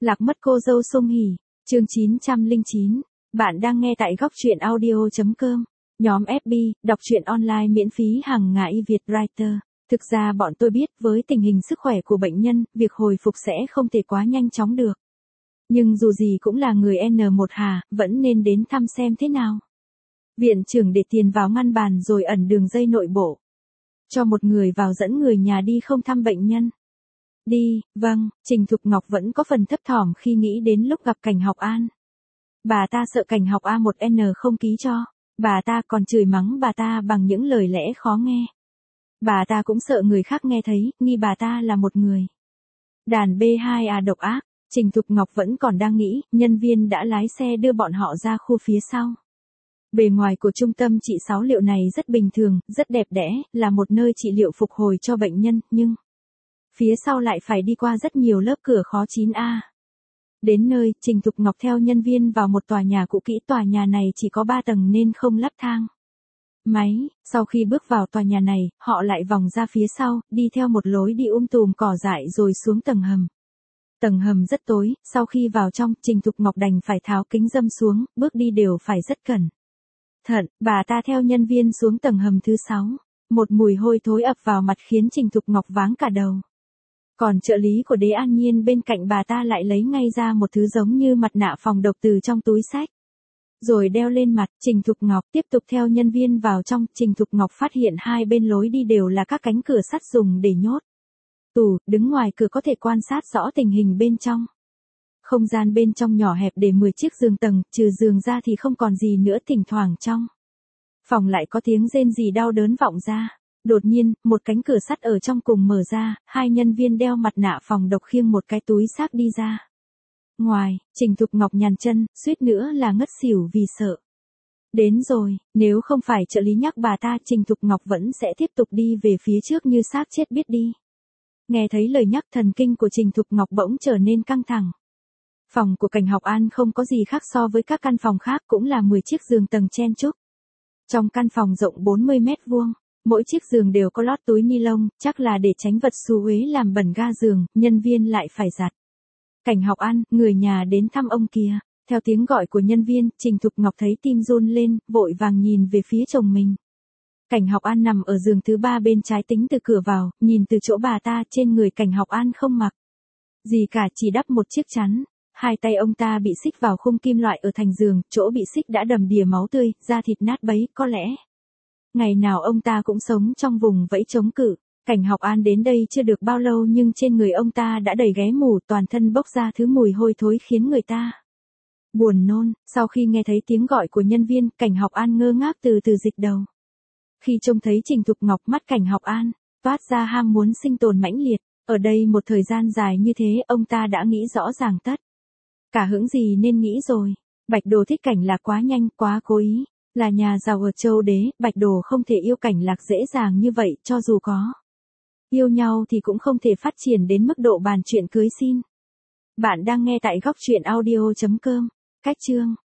Lạc mất cô dâu Song Hỷ, chương 909. Bạn đang nghe tại góc truyện audio.com. Nhóm FB, đọc truyện online miễn phí hàng ngày Việt Writer. Thực ra bọn tôi biết với tình hình sức khỏe của bệnh nhân, việc hồi phục sẽ không thể quá nhanh chóng được. Nhưng dù gì cũng là người N1 hà, vẫn nên đến thăm xem thế nào. Viện trưởng để tiền vào ngăn bàn rồi ẩn đường dây nội bộ. Cho một người vào dẫn người nhà đi không thăm bệnh nhân. Đi, vâng, Trình Thục Ngọc vẫn có phần thấp thỏm khi nghĩ đến lúc gặp Cảnh Học An. Bà ta sợ Cảnh Học A1N không ký cho, bà ta còn chửi mắng bà ta bằng những lời lẽ khó nghe. Bà ta cũng sợ người khác nghe thấy, nghi bà ta là một người đàn B2A độc ác. Trình Thục Ngọc vẫn còn đang nghĩ, nhân viên đã lái xe đưa bọn họ ra khu phía sau. Bề ngoài của trung tâm trị sáu liệu này rất bình thường, rất đẹp đẽ, là một nơi trị liệu phục hồi cho bệnh nhân, nhưng phía sau lại phải đi qua rất nhiều lớp cửa khó 9A. Đến nơi, Trình Thục Ngọc theo nhân viên vào một tòa nhà cũ kỹ, tòa nhà này chỉ có 3 tầng nên không lắp thang máy. Sau khi bước vào tòa nhà này, họ lại vòng ra phía sau, đi theo một lối đi tùm cỏ dại rồi xuống tầng hầm. Tầng hầm rất tối, sau khi vào trong, Trình Thục Ngọc đành phải tháo kính râm xuống, bước đi đều phải rất cẩn thận. Bà ta theo nhân viên xuống tầng hầm thứ 6. Một mùi hôi thối ập vào mặt khiến Trình Thục Ngọc váng cả đầu. Còn trợ lý của Đế An Nhiên bên cạnh bà ta lại lấy ngay ra một thứ giống như mặt nạ phòng độc từ trong túi xách, rồi đeo lên mặt. Trình Thục Ngọc tiếp tục theo nhân viên vào trong. Trình Thục Ngọc phát hiện hai bên lối đi đều là các cánh cửa sắt dùng để nhốt tủ, đứng ngoài cửa có thể quan sát rõ tình hình bên trong. Không gian bên trong nhỏ hẹp để 10 chiếc giường tầng, trừ giường ra thì không còn gì nữa. Thỉnh thoảng trong phòng lại có tiếng rên rỉ đau đớn vọng ra. Đột nhiên, một cánh cửa sắt ở trong cùng mở ra, hai nhân viên đeo mặt nạ phòng độc khiêng một cái túi xác đi ra ngoài. Trình Thục Ngọc nhàn chân, suýt nữa là ngất xỉu vì sợ. Đến rồi, nếu không phải trợ lý nhắc bà ta, Trình Thục Ngọc vẫn sẽ tiếp tục đi về phía trước như xác chết biết đi. Nghe thấy lời nhắc, thần kinh của Trình Thục Ngọc bỗng trở nên căng thẳng. Phòng của Cảnh Học An không có gì khác so với các căn phòng khác, cũng là 10 chiếc giường tầng chen chúc. Trong căn phòng rộng 40 mét vuông, mỗi chiếc giường đều có lót túi ni lông, chắc là để tránh vật xú uế làm bẩn ga giường. Nhân viên lại phải giặt. Cảnh Học An, người nhà đến thăm ông kìa. Theo tiếng gọi của nhân viên, Trình Thục Ngọc thấy tim run lên, vội vàng nhìn về phía chồng mình. Cảnh Học An nằm ở giường thứ 3 bên trái tính từ cửa vào, nhìn từ chỗ bà ta. Trên người Cảnh Học An không mặc gì cả, chỉ đắp một chiếc chắn. Hai tay ông ta bị xích vào khung kim loại ở thành giường, chỗ bị xích đã đầm đìa máu tươi, da thịt nát bấy. Có lẽ ngày nào ông ta cũng sống trong vùng vẫy chống cự. Cảnh Học An đến đây chưa được bao lâu nhưng trên người ông ta đã đầy ghé mủ, toàn thân bốc ra thứ mùi hôi thối khiến người ta buồn nôn. Sau khi nghe thấy tiếng gọi của nhân viên, Cảnh Học An ngơ ngác từ từ dịch đầu. Khi trông thấy Trình Thục Ngọc, mắt Cảnh Học An toát ra ham muốn sinh tồn mãnh liệt. Ở đây một thời gian dài như thế, ông ta đã nghĩ rõ ràng tất cả hững gì nên nghĩ rồi. Bạch Đồ thích Cảnh Lạc quá nhanh, quá cố ý. Là nhà giàu ở Châu Đế, Bạch Đồ không thể yêu Cảnh Lạc dễ dàng như vậy, cho dù có yêu nhau thì cũng không thể phát triển đến mức độ bàn chuyện cưới xin. Bạn đang nghe tại góc truyện audio.com. Cách chương